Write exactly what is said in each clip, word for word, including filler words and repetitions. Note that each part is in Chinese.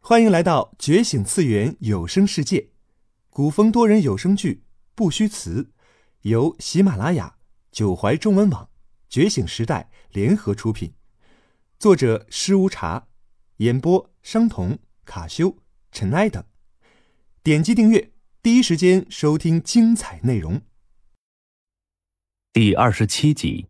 欢迎来到觉醒次元有声世界，古风多人有声剧《不虚词》，由喜马拉雅、九怀中文网、觉醒时代联合出品，作者施无茶，演播商童、卡修、尘埃等。点击订阅，第一时间收听精彩内容。 第二十七集。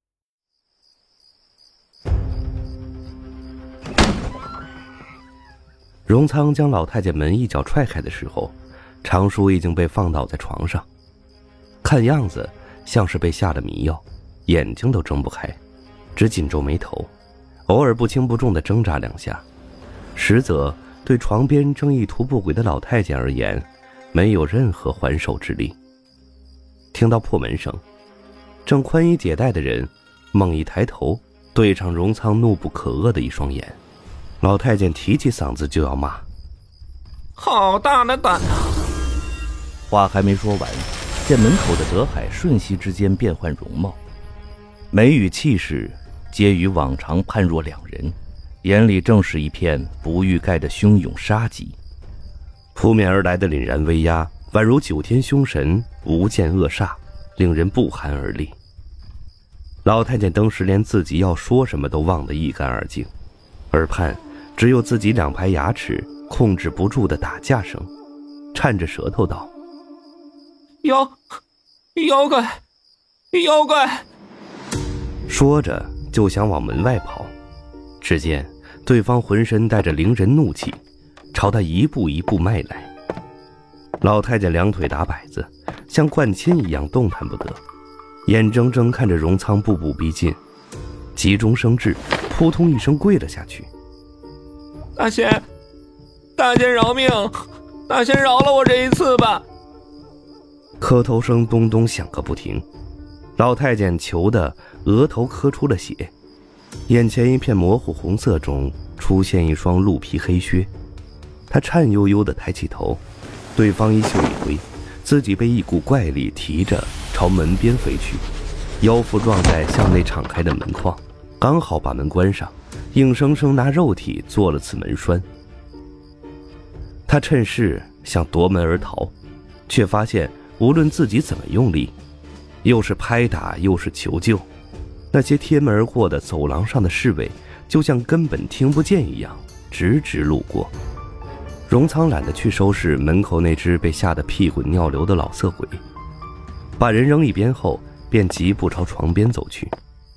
荣仓将老太监门一脚踹开的时候，常叔已经被放倒在床上，看样子像是被下了迷药，眼睛都睁不开，只紧皱眉头，偶尔不轻不重地挣扎两下，实则对床边正一图不轨的老太监而言，没有任何还手之力。听到破门声，正宽衣解带的人猛一抬头，对上荣仓怒不可遏的一双眼。老太监提起嗓子就要骂： 好大的胆啊！ 话还没说完，见门口的德海瞬息之间变换容貌，眉宇气势皆与往常判若两人，眼里正是一片不欲盖的汹涌杀机。 扑面而来的凛然威压，宛如九天凶神无间恶煞，令人不寒而栗。老太监当时连自己要说什么都忘得一干二净，耳畔只有自己两排牙齿控制不住的打架声，颤着舌头道： 妖妖怪妖怪！ 说着就想往门外跑，只见对方浑身带着凌人怒气，朝他一步一步迈来。老太监两腿打摆子，像灌铅一样动弹不得，眼睁睁看着荣仓步步逼近，急中生智，扑通一声跪了下去。 大仙，大仙饶命！大仙饶了我这一次吧！ 磕头声咚咚响个不停，老太监求的额头磕出了血，眼前一片模糊红色中出现一双鹿皮黑靴，他颤悠悠地抬起头，对方衣袖一挥，自己被一股怪力提着朝门边飞去，腰腹撞在向内敞开的门框，刚好把门关上，硬生生拿肉体做了次门栓。他趁势想夺门而逃，却发现无论自己怎么用力，又是拍打又是求救，那些贴门而过的走廊上的侍卫就像根本听不见一样，直直路过。荣仓懒得去收拾门口那只被吓得屁滚尿流的老色鬼，把人扔一边后便疾步朝床边走去。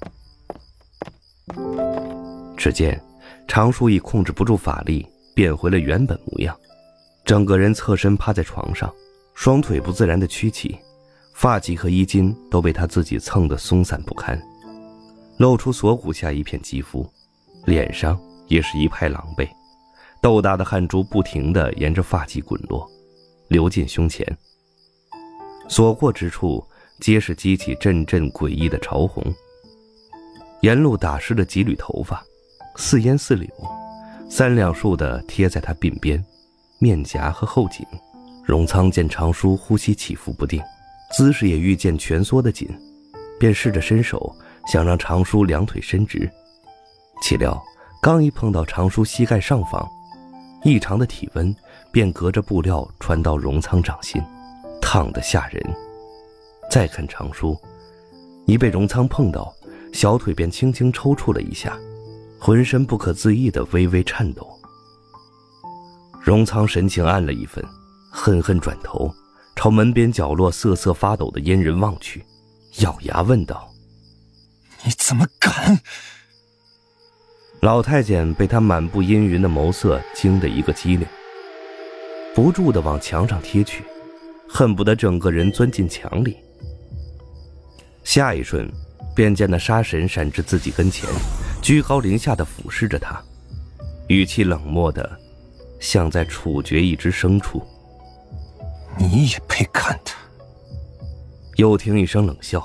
只见常叔已控制不住法力，变回了原本模样，整个人侧身趴在床上，双腿不自然地屈起，发髻和衣襟都被他自己蹭得松散不堪，露出锁骨下一片肌肤，脸上也是一派狼狈，豆大的汗珠不停地沿着发髻滚落，流进胸前，所过之处皆是激起阵阵诡异的潮红，沿路打湿了几缕头发，似烟似柳，三两束的贴在他鬓边、面颊和后颈。荣仓见常叔呼吸起伏不定，姿势也愈见蜷缩的紧，便试着伸手想让常叔两腿伸直，岂料刚一碰到常叔膝盖上方，异常的体温便隔着布料传到荣仓掌心，烫得吓人。再看常叔，一被荣仓碰到，小腿便轻轻抽搐了一下，浑身不可自抑地微微颤抖。荣仓神情暗了一分，恨恨转头朝门边角落瑟瑟发抖的阉人望去，咬牙问道： 你怎么敢？ 老太监被他满布阴云的眸色惊得一个激灵，不住地往墙上贴去，恨不得整个人钻进墙里。下一瞬便见那杀神闪至自己跟前，居高临下地俯视着他，语气冷漠的像在处决一只牲畜。 你也配看他？ 又听一声冷笑：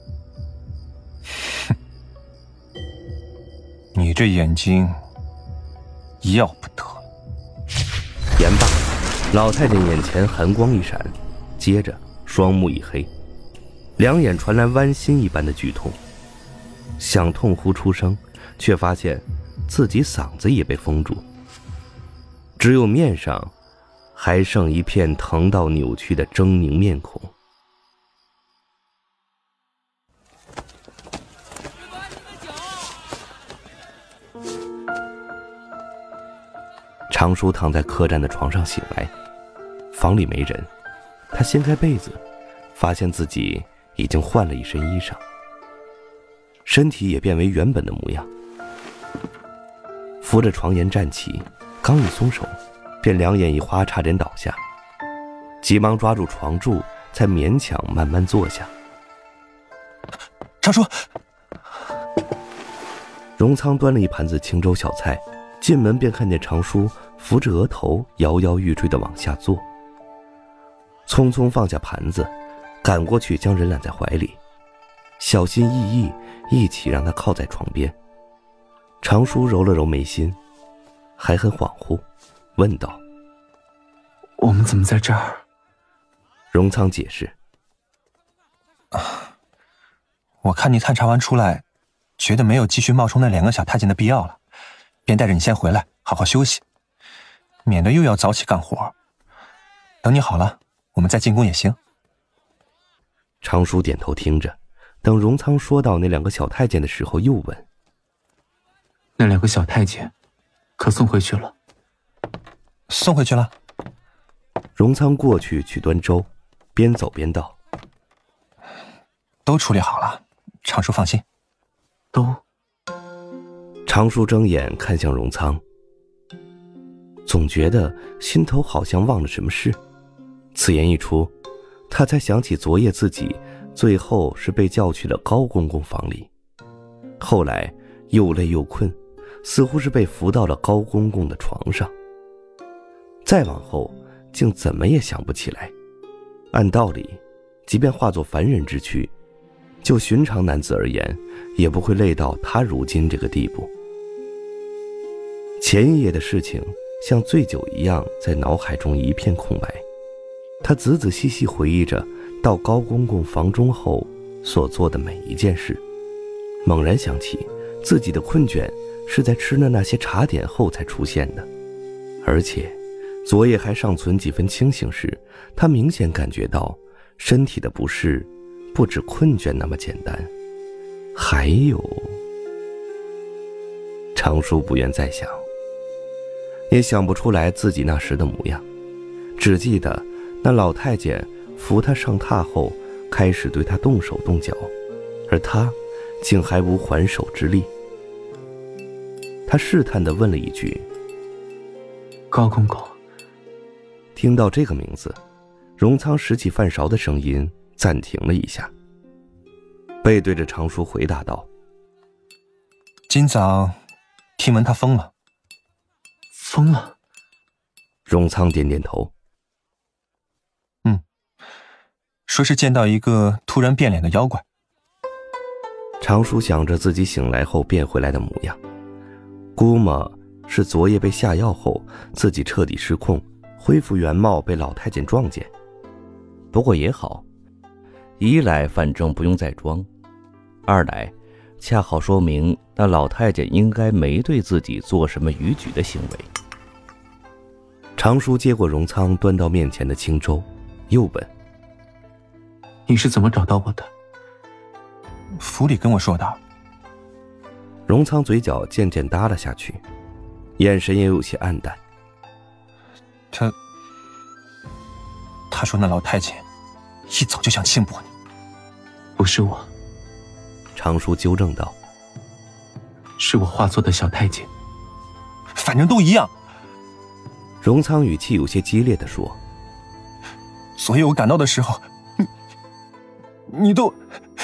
哼，你这眼睛要不得。 言罢，老太监眼前寒光一闪，接着双目一黑，两眼传来剜心一般的剧痛，想痛呼出声，却发现自己嗓子也被封住。 只有面上还剩一片疼到扭曲的狰狞面孔。常叔躺在客栈的床上醒来，房里没人，他掀开被子，发现自己已经换了一身衣裳，身体也变为原本的模样。扶着床沿站起，刚一松手，便两眼一花，差点倒下，急忙抓住床柱，才勉强慢慢坐下。 常叔， 荣仓端了一盘子青州小菜，进门便看见常叔扶着额头，摇摇欲坠地往下坐，匆匆放下盘子，赶过去将人揽在怀里，小心翼翼一起让他靠在床边。常叔揉了揉眉心，还很恍惚，问道： 我们怎么在这儿？ 荣仓解释： 啊，我看你探查完出来，觉得没有继续冒充那两个小太监的必要了，便带着你先回来好好休息，免得又要早起干活。等你好了，我们再进宫也行。 常叔点头听着，等荣仓说到那两个小太监的时候，又问： 那两个小太监可送回去了？ 送回去了。 荣仓过去去端粥，边走边道： 都处理好了，常叔放心。 都。 常叔睁眼看向荣仓，总觉得心头好像忘了什么事。此言一出，他才想起昨夜自己最后是被叫去了高公公房里，后来又累又困，似乎是被扶到了高公公的床上。再往后竟怎么也想不起来。按道理，即便化作凡人之躯，就寻常男子而言，也不会累到他如今这个地步。前一夜的事情像醉酒一样在脑海中一片空白，他仔仔细细回忆着到高公公房中后所做的每一件事，猛然想起自己的困倦是在吃了那些茶点后才出现的，而且昨夜还尚存几分清醒时，他明显感觉到身体的不适不止困倦那么简单，还有……常叔不愿再想，也想不出来自己那时的模样，只记得那老太监扶他上榻后开始对他动手动脚，而他竟还无还手之力。他试探地问了一句： 高公公。 听到这个名字，荣仓拾起饭勺的声音暂停了一下，背对着常叔回答道： 今早听闻他疯了。 疯了？ 荣仓点点头。 嗯，说是见到一个突然变脸的妖怪。 常叔想着自己醒来后变回来的模样，估摸是昨夜被下药后自己彻底失控，恢复原貌被老太监撞见。 不过也好，一来反正不用再装，二来恰好说明那老太监应该没对自己做什么逾矩的行为。 常叔接过荣仓端到面前的清粥，又问： 你是怎么找到我的？ 府里跟我说的。 荣仓嘴角渐渐耷了下去，眼神也有些黯淡。 他他说那老太监一早就想轻薄你。 不是我。 常叔纠正道： 是我化作的小太监。 反正都一样。 荣仓语气有些激烈地说： 所以我赶到的时候，你你都……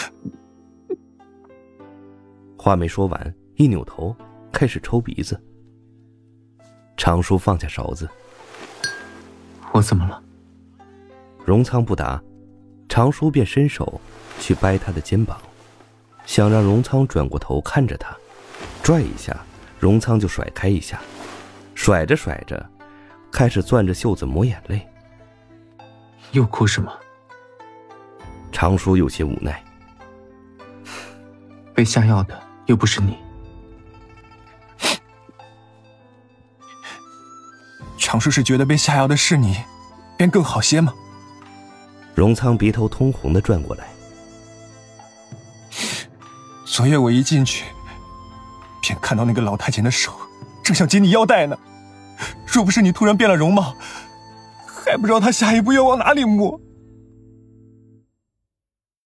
话没说完，一扭头开始抽鼻子。常叔放下勺子。 我怎么了？ 荣仓不答，常叔便伸手去掰他的肩膀，想让荣仓转过头看着他，拽一下，荣仓就甩开一下，甩着甩着开始攥着袖子抹眼泪。 又哭什么？ 常叔有些无奈。 被下药的又不是你。 常叔是觉得被下药的是你，便更好些吗？ 荣仓鼻头通红的转过来。 昨夜我一进去，便看到那个老太监的手正想解你腰带呢。若不是你突然变了容貌，还不知道他下一步要往哪里摸。